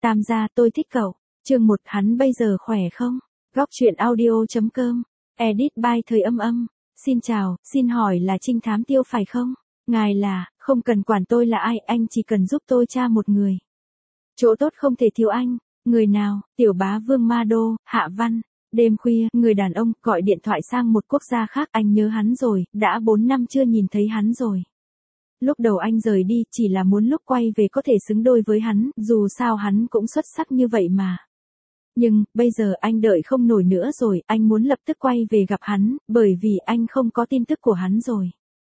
Tam gia, tôi thích cậu. Chương 1, hắn bây giờ khỏe không? Góc truyện audio.com. Edit by Thời Âm Âm. Xin chào, xin hỏi là Trinh Thám Tiêu phải không? Ngài là, không cần quản tôi là ai, anh chỉ cần giúp tôi tra một người. Chỗ tốt không thể thiếu anh. Người nào? Tiểu bá vương Ma Đô, Hạ Văn. Đêm khuya, người đàn ông gọi điện thoại sang một quốc gia khác, anh nhớ hắn rồi, đã 4 năm chưa nhìn thấy hắn rồi. Lúc đầu anh rời đi chỉ là muốn lúc quay về có thể xứng đôi với hắn, dù sao hắn cũng xuất sắc như vậy mà. Nhưng, bây giờ anh đợi không nổi nữa rồi, anh muốn lập tức quay về gặp hắn, bởi vì anh không có tin tức của hắn rồi.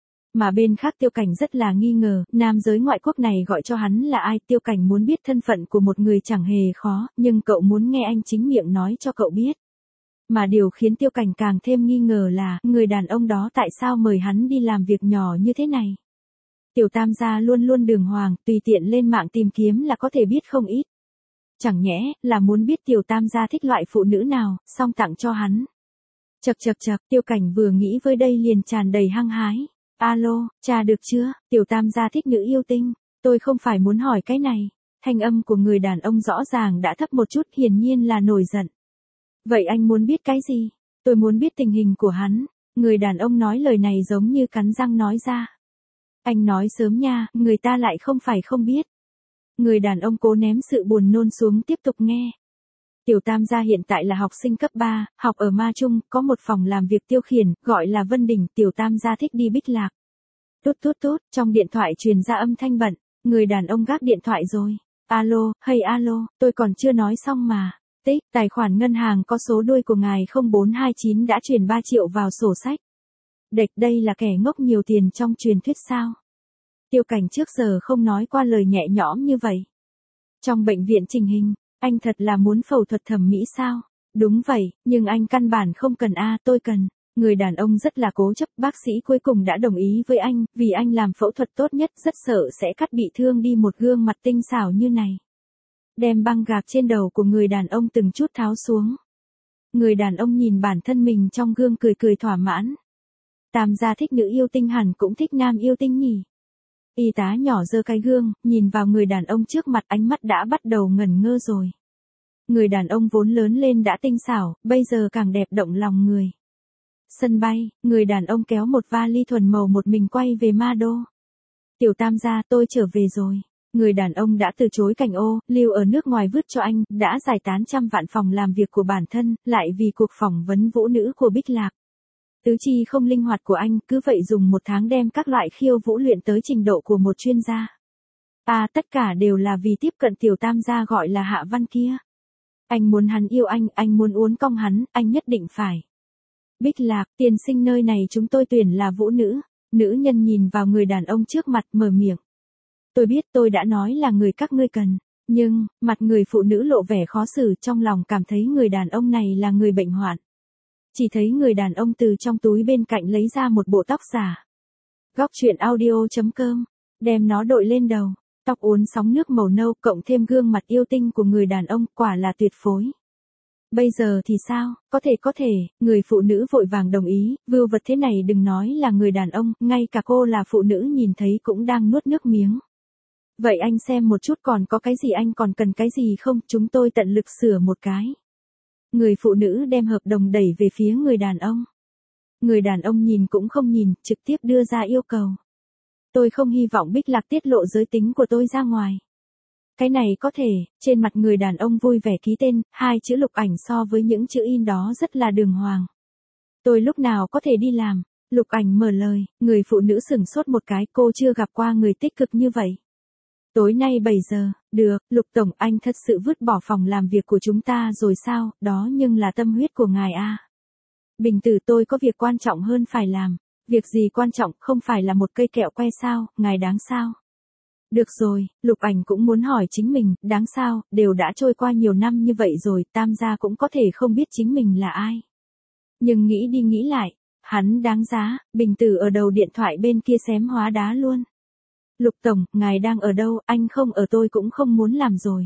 Mà bên khác Tiêu Cảnh rất là nghi ngờ, nam giới ngoại quốc này gọi cho hắn là ai, Tiêu Cảnh muốn biết thân phận của một người chẳng hề khó, nhưng cậu muốn nghe anh chính miệng nói cho cậu biết. Mà điều khiến Tiêu Cảnh càng thêm nghi ngờ là, người đàn ông đó tại sao mời hắn đi làm việc nhỏ như thế này. Tiểu Tam gia luôn luôn đường hoàng, tùy tiện lên mạng tìm kiếm là có thể biết không ít. Chẳng nhẽ, là muốn biết Tiểu Tam gia thích loại phụ nữ nào, xong tặng cho hắn. Chậc, Tiêu Cảnh vừa nghĩ với đây liền tràn đầy hăng hái. Alo, tra được chưa? Tiểu Tam gia thích nữ yêu tinh. Tôi không phải muốn hỏi cái này. Thanh âm của người đàn ông rõ ràng đã thấp một chút, hiển nhiên là nổi giận. Vậy anh muốn biết cái gì? Tôi muốn biết tình hình của hắn. Người đàn ông nói lời này giống như cắn răng nói ra. Anh nói sớm nha, người ta lại không phải không biết. Người đàn ông cố ném sự buồn nôn xuống tiếp tục nghe. Tiểu Tam gia hiện tại là học sinh cấp 3, học ở Ma Trung, có một phòng làm việc tiêu khiển, gọi là Vân Đình, Tiểu Tam gia thích đi Bích Lạc. Tút, trong điện thoại truyền ra âm thanh bận, người đàn ông gác điện thoại rồi. Alo, hey alo, tôi còn chưa nói xong mà. Tích, tài khoản ngân hàng có số đuôi của ngài 0429 đã chuyển 3 triệu vào sổ sách. Đệch, đây là kẻ ngốc nhiều tiền trong truyền thuyết sao? Tiêu Cảnh trước giờ không nói qua lời nhẹ nhõm như vậy. Trong bệnh viện chỉnh hình, anh thật là muốn phẫu thuật thẩm mỹ sao? Đúng vậy, nhưng anh căn bản không cần tôi cần. Người đàn ông rất là cố chấp, bác sĩ cuối cùng đã đồng ý với anh, vì anh làm phẫu thuật tốt nhất, rất sợ sẽ cắt bị thương đi một gương mặt tinh xảo như này. Đem băng gạc trên đầu của người đàn ông từng chút tháo xuống. Người đàn ông nhìn bản thân mình trong gương cười thỏa mãn. Tam gia thích nữ yêu tinh hẳn cũng thích nam yêu tinh nhỉ. Y tá nhỏ giơ cái gương, nhìn vào người đàn ông trước mặt, ánh mắt đã bắt đầu ngẩn ngơ rồi. Người đàn ông vốn lớn lên đã tinh xảo, bây giờ càng đẹp động lòng người. Sân bay, người đàn ông kéo một vali thuần màu một mình quay về Ma Đô. Tiểu Tam gia, tôi trở về rồi. Người đàn ông đã từ chối cảnh ô, lưu ở nước ngoài vứt cho anh, đã giải tán trăm vạn phòng làm việc của bản thân, lại vì cuộc phỏng vấn vũ nữ của Bích Lạc. Tứ chi không linh hoạt của anh, cứ vậy dùng 1 tháng đem các loại khiêu vũ luyện tới trình độ của một chuyên gia. Tất cả đều là vì tiếp cận Tiểu Tam gia gọi là Hạ Văn kia. Anh muốn hắn yêu anh muốn uốn cong hắn, anh nhất định phải. Bích Lạc, tiên sinh nơi này chúng tôi tuyển là vũ nữ. Nữ nhân nhìn vào người đàn ông trước mặt mở miệng. Tôi biết tôi đã nói là người các ngươi cần, nhưng, mặt người phụ nữ lộ vẻ khó xử, trong lòng cảm thấy người đàn ông này là người bệnh hoạn. Chỉ thấy người đàn ông từ trong túi bên cạnh lấy ra một bộ tóc giả. Góc truyện audio.com, đem nó đội lên đầu, tóc uốn sóng nước màu nâu cộng thêm gương mặt yêu tinh của người đàn ông, quả là tuyệt phối. Bây giờ thì sao, có thể, người phụ nữ vội vàng đồng ý, vưu vật thế này đừng nói là người đàn ông, ngay cả cô là phụ nữ nhìn thấy cũng đang nuốt nước miếng. Vậy anh xem một chút còn có cái gì, anh còn cần cái gì không, chúng tôi tận lực sửa một cái. Người phụ nữ đem hợp đồng đẩy về phía người đàn ông. Người đàn ông nhìn cũng không nhìn, trực tiếp đưa ra yêu cầu. Tôi không hy vọng Bích Lạc tiết lộ giới tính của tôi ra ngoài. Cái này có thể, trên mặt người đàn ông vui vẻ ký tên, 2 chữ Lục Ảnh so với những chữ in đó rất là đường hoàng. Tôi lúc nào có thể đi làm? Lục Ảnh mở lời, người phụ nữ sửng sốt một cái, cô chưa gặp qua người tích cực như vậy. Tối nay 7 giờ, được, Lục Tổng, anh thật sự vứt bỏ phòng làm việc của chúng ta rồi sao, đó nhưng là tâm huyết của ngài Bình tử, tôi có việc quan trọng hơn phải làm. Việc gì quan trọng, không phải là một cây kẹo que sao, ngài đáng sao? Được rồi, Lục Ảnh cũng muốn hỏi chính mình, đáng sao, đều đã trôi qua nhiều năm như vậy rồi, Tam gia cũng có thể không biết chính mình là ai. Nhưng nghĩ đi nghĩ lại, hắn đáng giá, Bình tử ở đầu điện thoại bên kia xém hóa đá luôn. Lục Tổng, ngài đang ở đâu, anh không ở tôi cũng không muốn làm rồi.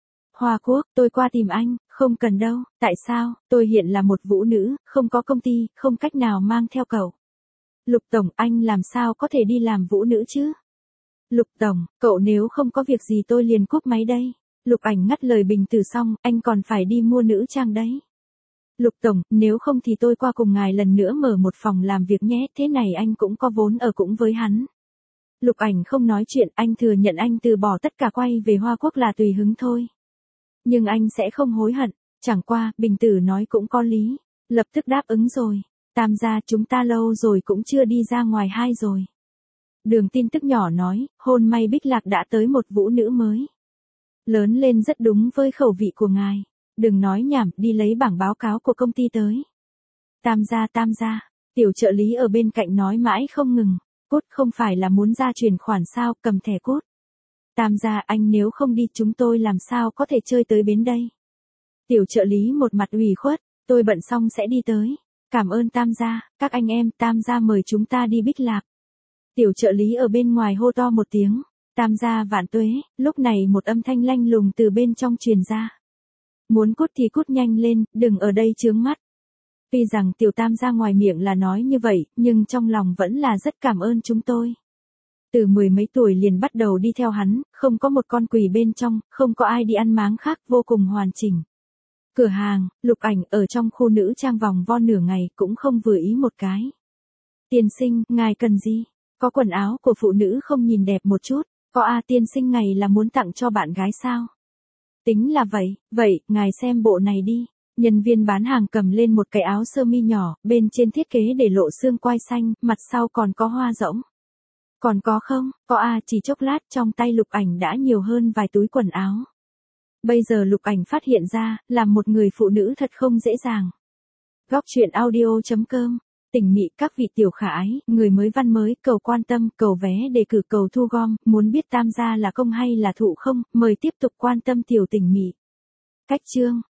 Hoa Quốc, tôi qua tìm anh, không cần đâu, tại sao, tôi hiện là một vũ nữ, không có công ty, không cách nào mang theo cậu. Lục Tổng, anh làm sao có thể đi làm vũ nữ chứ? Lục Tổng, cậu nếu không có việc gì tôi liền cúp máy đây. Lục Ảnh ngắt lời Bình Tử xong, anh còn phải đi mua nữ trang đấy. Lục Tổng, nếu không thì tôi qua cùng ngài lần nữa mở một phòng làm việc nhé, thế này anh cũng có vốn ở cũng với hắn. Lục Ảnh không nói chuyện, anh thừa nhận anh từ bỏ tất cả quay về Hoa Quốc là tùy hứng thôi. Nhưng anh sẽ không hối hận, chẳng qua, Bình Tử nói cũng có lý. Lập tức đáp ứng rồi. Tam gia chúng ta lâu rồi cũng chưa đi ra ngoài hai rồi. Đường tin tức nhỏ nói, hôn may Bích Lạc đã tới một vũ nữ mới. Lớn lên rất đúng với khẩu vị của ngài. Đừng nói nhảm, đi lấy bảng báo cáo của công ty tới. Tam gia, tiểu trợ lý ở bên cạnh nói mãi không ngừng. Cút, không phải là muốn ra chuyển khoản sao, cầm thẻ cút. Tam gia, anh nếu không đi chúng tôi làm sao có thể chơi tới bến đây. Tiểu trợ lý một mặt ủy khuất, tôi bận xong sẽ đi tới. Cảm ơn Tam gia, các anh em, Tam gia mời chúng ta đi Bích Lạc. Tiểu trợ lý ở bên ngoài hô to một tiếng. Tam gia vạn tuế, lúc này một âm thanh lanh lùng từ bên trong truyền ra. Muốn cút thì cút nhanh lên, đừng ở đây chướng mắt. Tuy rằng tiểu Tam gia ngoài miệng là nói như vậy, nhưng trong lòng vẫn là rất cảm ơn chúng tôi. Từ 10 mấy tuổi liền bắt đầu đi theo hắn, không có một con quỷ bên trong, không có ai đi ăn máng khác, vô cùng hoàn chỉnh. Cửa hàng, Lục Ảnh ở trong khu nữ trang vòng vo nửa ngày cũng không vừa ý một cái. Tiên sinh, ngài cần gì? Có quần áo của phụ nữ không nhìn đẹp một chút, có tiên sinh ngài là muốn tặng cho bạn gái sao? Tính là vậy, ngài xem bộ này đi. Nhân viên bán hàng cầm lên một cái áo sơ mi nhỏ, bên trên thiết kế để lộ xương quai xanh, mặt sau còn có hoa rỗng. Còn có không? Có chỉ chốc lát trong tay Lục Ảnh đã nhiều hơn vài túi quần áo. Bây giờ Lục Ảnh phát hiện ra, làm một người phụ nữ thật không dễ dàng. Góc truyện audio.com. Tỉnh Mị, các vị tiểu khả ái, người mới văn mới, cầu quan tâm, cầu vé đề cử, cầu thu gom, muốn biết Tam gia là công hay là thụ không, mời tiếp tục quan tâm tiểu Tỉnh Mị. Cách chương